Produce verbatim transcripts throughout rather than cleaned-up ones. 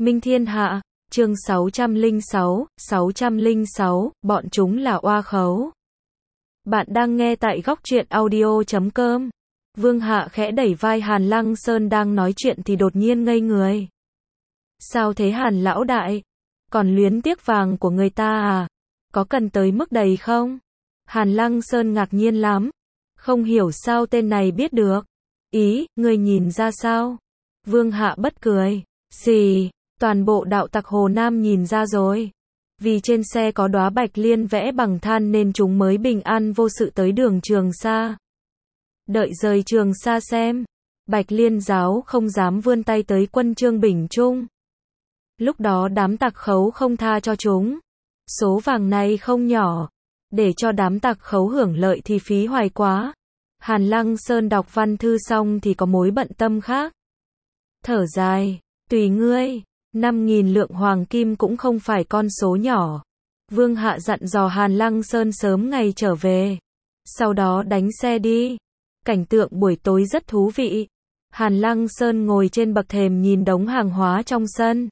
Minh Thiên Hạ, chương sáu trăm lẻ sáu, sáu trăm lẻ sáu, bọn chúng là oa khấu. Bạn đang nghe tại góc truyện audio chấm com. Vương Hạ khẽ đẩy vai Hàn Lăng Sơn đang nói chuyện thì đột nhiên ngây người. Sao thế Hàn lão đại? Còn luyến tiếc vàng của người ta à? Có cần tới mức đầy không? Hàn Lăng Sơn ngạc nhiên lắm. Không hiểu sao tên này biết được. Ý, người nhìn ra sao? Vương Hạ bất cười. Xì, toàn bộ đạo tặc Hồ Nam nhìn ra rồi. Vì trên xe có đóa bạch liên vẽ bằng than nên chúng mới bình an vô sự tới đường Trường Sa. Đợi rời Trường Sa xem. Bạch liên giáo không dám vươn tay tới quân Trương Bình Trung. Lúc đó đám tặc khấu không tha cho chúng. Số vàng này không nhỏ. Để cho đám tặc khấu hưởng lợi thì phí hoài quá. Hàn Lăng Sơn đọc văn thư xong thì có mối bận tâm khác. Thở dài, tùy ngươi, năm nghìn lượng hoàng kim cũng không phải con số nhỏ. Vương Hạ dặn dò Hàn Lăng Sơn sớm ngày trở về. Sau đó đánh xe đi. Cảnh tượng buổi tối rất thú vị. Hàn Lăng Sơn ngồi trên bậc thềm nhìn đống hàng hóa trong sân.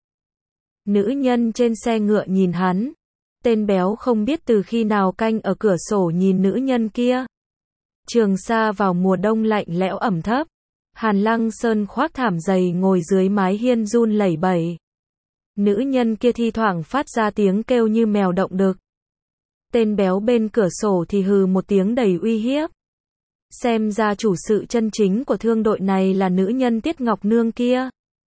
Nữ nhân trên xe ngựa nhìn hắn. Tên béo không biết từ khi nào canh ở cửa sổ nhìn nữ nhân kia. Trường Sa vào mùa đông lạnh lẽo ẩm thấp. Hàn Lăng Sơn khoác thảm dày ngồi dưới mái hiên run lẩy bẩy. Nữ nhân kia thi thoảng phát ra tiếng kêu như mèo động đực. Tên béo bên cửa sổ thì hừ một tiếng đầy uy hiếp. Xem ra chủ sự chân chính của thương đội này là nữ nhân Tiết Ngọc Nương kia.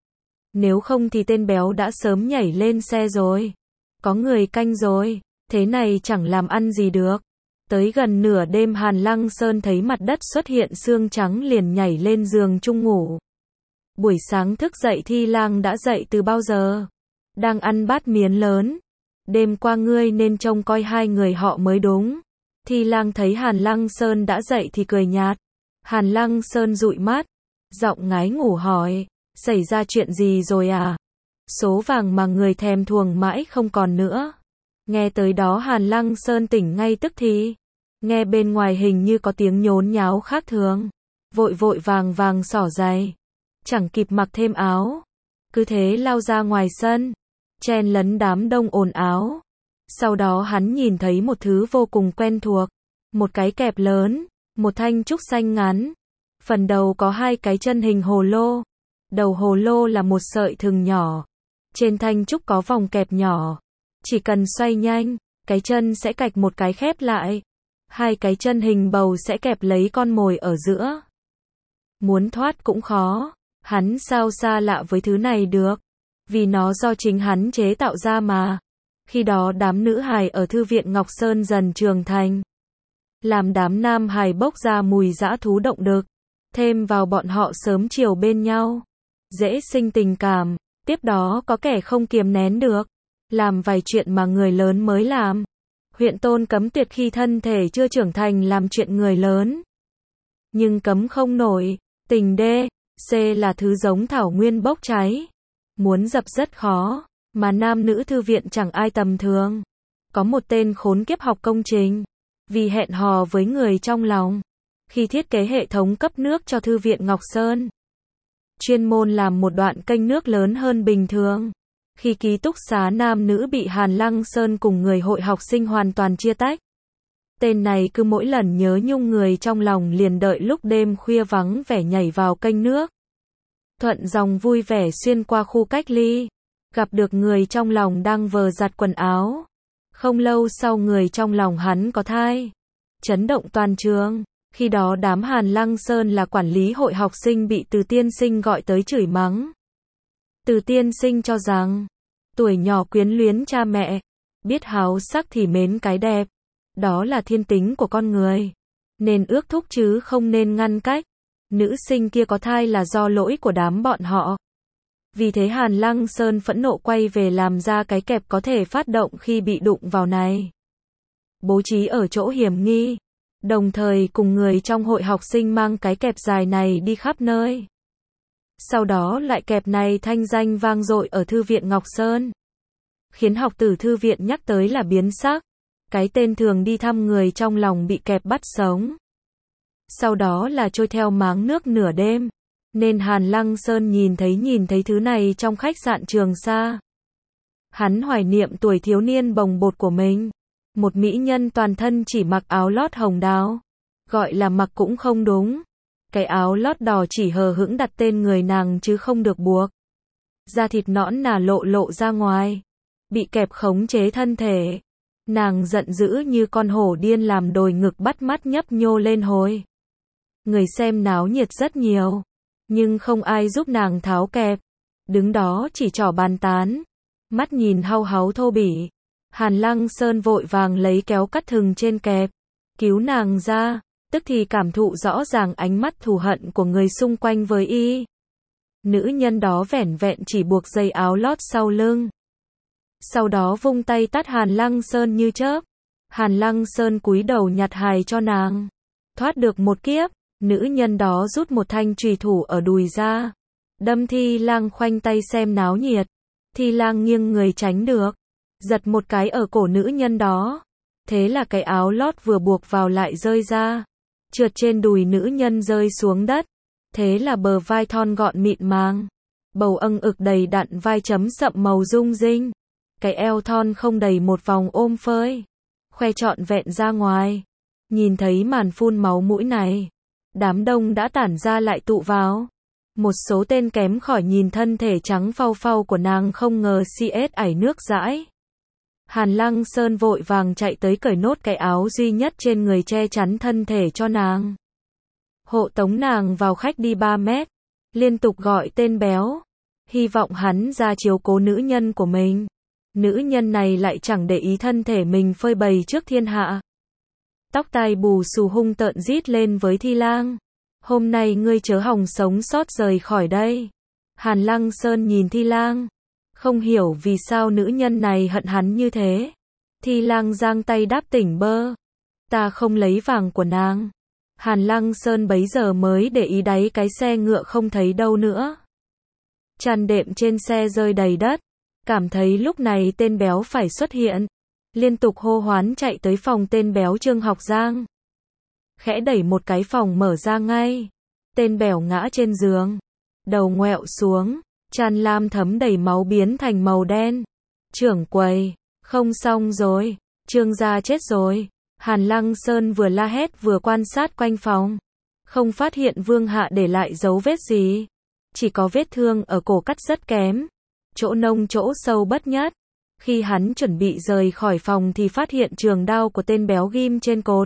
Nếu không thì tên béo đã sớm nhảy lên xe rồi. Có người canh rồi, thế này chẳng làm ăn gì được. Tới gần nửa đêm Hàn Lăng Sơn thấy mặt đất xuất hiện xương trắng liền nhảy lên giường chung ngủ. Buổi sáng thức dậy Thi Lang đã dậy từ bao giờ? Đang ăn bát miến lớn. Đêm qua ngươi nên trông coi hai người họ mới đúng. Thi Lang thấy Hàn Lăng Sơn đã dậy thì cười nhạt. Hàn Lăng Sơn dụi mắt. Giọng ngái ngủ hỏi. Xảy ra chuyện gì rồi à? Số vàng mà người thèm thuồng mãi không còn nữa. Nghe tới đó Hàn Lăng Sơn tỉnh ngay tức thì. Nghe bên ngoài hình như có tiếng nhốn nháo khác thường. Vội vội vàng vàng xỏ giày. Chẳng kịp mặc thêm áo. Cứ thế lao ra ngoài sân. Chen lấn đám đông ồn áo. Sau đó hắn nhìn thấy một thứ vô cùng quen thuộc. Một cái kẹp lớn. Một thanh trúc xanh ngắn. Phần đầu có hai cái chân hình hồ lô. Đầu hồ lô là một sợi thừng nhỏ. Trên thanh trúc có vòng kẹp nhỏ. Chỉ cần xoay nhanh, cái chân sẽ cạch một cái khép lại. Hai cái chân hình bầu sẽ kẹp lấy con mồi ở giữa. Muốn thoát cũng khó. Hắn sao xa lạ với thứ này được. Vì nó do chính hắn chế tạo ra mà. Khi đó đám nữ hài ở thư viện Ngọc Sơn dần trưởng thành. Làm đám nam hài bốc ra mùi dã thú động đực. Thêm vào bọn họ sớm chiều bên nhau. Dễ sinh tình cảm. Tiếp đó có kẻ không kiềm nén được. Làm vài chuyện mà người lớn mới làm. Huyện Tôn cấm tuyệt khi thân thể chưa trưởng thành làm chuyện người lớn. Nhưng cấm không nổi. Tình D, C là thứ giống thảo nguyên bốc cháy. Muốn dập rất khó. Mà nam nữ thư viện chẳng ai tầm thường. Có một tên khốn kiếp học công trình. Vì hẹn hò với người trong lòng. Khi thiết kế hệ thống cấp nước cho thư viện Ngọc Sơn. Chuyên môn làm một đoạn kênh nước lớn hơn bình thường. Khi ký túc xá nam nữ bị Hàn Lăng Sơn cùng người hội học sinh hoàn toàn chia tách. Tên này cứ mỗi lần nhớ nhung người trong lòng liền đợi lúc đêm khuya vắng vẻ nhảy vào kênh nước. Thuận dòng vui vẻ xuyên qua khu cách ly. Gặp được người trong lòng đang vờ giặt quần áo. Không lâu sau người trong lòng hắn có thai. Chấn động toàn trường. Khi đó đám Hàn Lăng Sơn là quản lý hội học sinh bị Từ tiên sinh gọi tới chửi mắng. Từ tiên sinh cho rằng, tuổi nhỏ quyến luyến cha mẹ, biết háo sắc thì mến cái đẹp. Đó là thiên tính của con người. Nên ước thúc chứ không nên ngăn cách. Nữ sinh kia có thai là do lỗi của đám bọn họ. Vì thế Hàn Lăng Sơn phẫn nộ quay về làm ra cái kẹp có thể phát động khi bị đụng vào này. Bố trí ở chỗ hiểm nghi. Đồng thời cùng người trong hội học sinh mang cái kẹp dài này đi khắp nơi. Sau đó lại kẹp này thanh danh vang dội ở thư viện Ngọc Sơn. Khiến học tử thư viện nhắc tới là biến sắc. Cái tên thường đi thăm người trong lòng bị kẹp bắt sống. Sau đó là trôi theo máng nước nửa đêm. Nên Hàn Lăng Sơn nhìn thấy nhìn thấy thứ này trong khách sạn Trường Sa. Hắn hoài niệm tuổi thiếu niên bồng bột của mình. Một mỹ nhân toàn thân chỉ mặc áo lót hồng đào. Gọi là mặc cũng không đúng. Cái áo lót đỏ chỉ hờ hững đặt tên người nàng chứ không được buộc. Da thịt nõn nà lộ lộ ra ngoài. Bị kẹp khống chế thân thể. Nàng giận dữ như con hổ điên làm đồi ngực bắt mắt nhấp nhô lên hồi. Người xem náo nhiệt rất nhiều. Nhưng không ai giúp nàng tháo kẹp. Đứng đó chỉ trỏ bàn tán. Mắt nhìn hau háu thô bỉ. Hàn Lăng Sơn vội vàng lấy kéo cắt thừng trên kẹp. Cứu nàng ra. Tức thì cảm thụ rõ ràng ánh mắt thù hận của người xung quanh với y. Nữ nhân đó vẻn vẹn chỉ buộc dây áo lót sau lưng. Sau đó vung tay tát Hàn Lăng Sơn như chớp. Hàn Lăng Sơn cúi đầu nhặt hài cho nàng. Thoát được một kiếp, nữ nhân đó rút một thanh chùy thủ ở đùi ra. Đâm Thi Lang khoanh tay xem náo nhiệt. Thi Lang nghiêng người tránh được. Giật một cái ở cổ nữ nhân đó. Thế là cái áo lót vừa buộc vào lại rơi ra. Trượt trên đùi nữ nhân rơi xuống đất. Thế là bờ vai thon gọn mịn màng. Bầu âng ực đầy đặn vai chấm sậm màu rung rinh. Cái eo thon không đầy một vòng ôm phơi. Khoe trọn vẹn ra ngoài. Nhìn thấy màn phun máu mũi này. Đám đông đã tản ra lại tụ vào. Một số tên kém khỏi nhìn thân thể trắng phau phau của nàng không ngờ xê ét ảy nước dãi. Hàn Lăng Sơn vội vàng chạy tới cởi nốt cái áo duy nhất trên người che chắn thân thể cho nàng. Hộ tống nàng vào khách đi ba mét. Liên tục gọi tên béo. Hy vọng hắn ra chiếu cố nữ nhân của mình. Nữ nhân này lại chẳng để ý thân thể mình phơi bày trước thiên hạ. Tóc tai bù xù hung tợn rít lên với Thi Lang. Hôm nay ngươi chớ hòng sống sót rời khỏi đây. Hàn Lăng Sơn nhìn Thi Lang. Không hiểu vì sao nữ nhân này hận hắn như thế. Thi Lang giang tay đáp tỉnh bơ. Ta không lấy vàng của nàng. Hàn Lăng Sơn bấy giờ mới để ý đáy cái xe ngựa không thấy đâu nữa. Chăn đệm trên xe rơi đầy đất. Cảm thấy lúc này tên béo phải xuất hiện. Liên tục hô hoán chạy tới phòng tên béo Trương Học Giang. Khẽ đẩy một cái phòng mở ra ngay. Tên béo ngã trên giường. Đầu ngoẹo xuống. Chăn lam thấm đầy máu biến thành màu đen. Trưởng quầy. Không xong rồi. Trương gia chết rồi. Hàn Lăng Sơn vừa la hét vừa quan sát quanh phòng. Không phát hiện Vương Hạ để lại dấu vết gì. Chỉ có vết thương ở cổ cắt rất kém. Chỗ nông chỗ sâu bất nhất. Khi hắn chuẩn bị rời khỏi phòng thì phát hiện trường đao của tên béo ghim trên cột.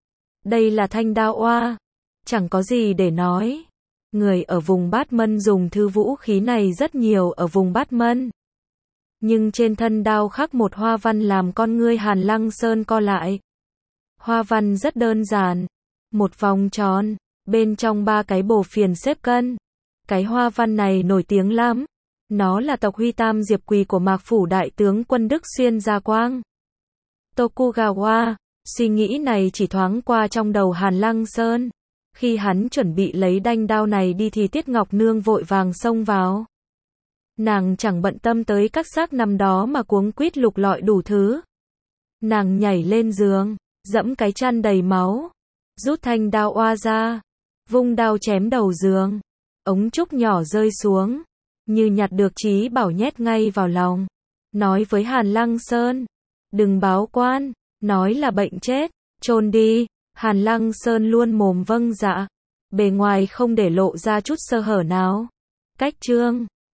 Đây là thanh đao oa. Chẳng có gì để nói. Người ở vùng Bát Mân dùng thứ vũ khí này rất nhiều ở vùng Bát Mân. Nhưng trên thân đao khắc một hoa văn làm con ngươi Hàn Lăng Sơn co lại. Hoa văn rất đơn giản. Một vòng tròn. Bên trong ba cái bồ phiền xếp cân. Cái hoa văn này nổi tiếng lắm. Nó là tộc Huy Tam Diệp Quỳ của Mạc Phủ đại tướng quân Đức Xuyên Gia Quang. Tokugawa. Suy nghĩ này chỉ thoáng qua trong đầu Hàn Lăng Sơn. Khi hắn chuẩn bị lấy đanh đao này đi thì Tiết Ngọc Nương vội vàng xông vào. Nàng chẳng bận tâm tới các xác nằm đó mà cuống quýt lục lọi đủ thứ. Nàng nhảy lên giường, dẫm cái chăn đầy máu, rút thanh đao oa ra, vung đao chém đầu giường. Ống trúc nhỏ rơi xuống, như nhặt được trí bảo nhét ngay vào lòng. Nói với Hàn Lăng Sơn, đừng báo quan, nói là bệnh chết, chôn đi. Hàn Lăng Sơn luôn mồm vâng dạ, bề ngoài không để lộ ra chút sơ hở nào. Cách chương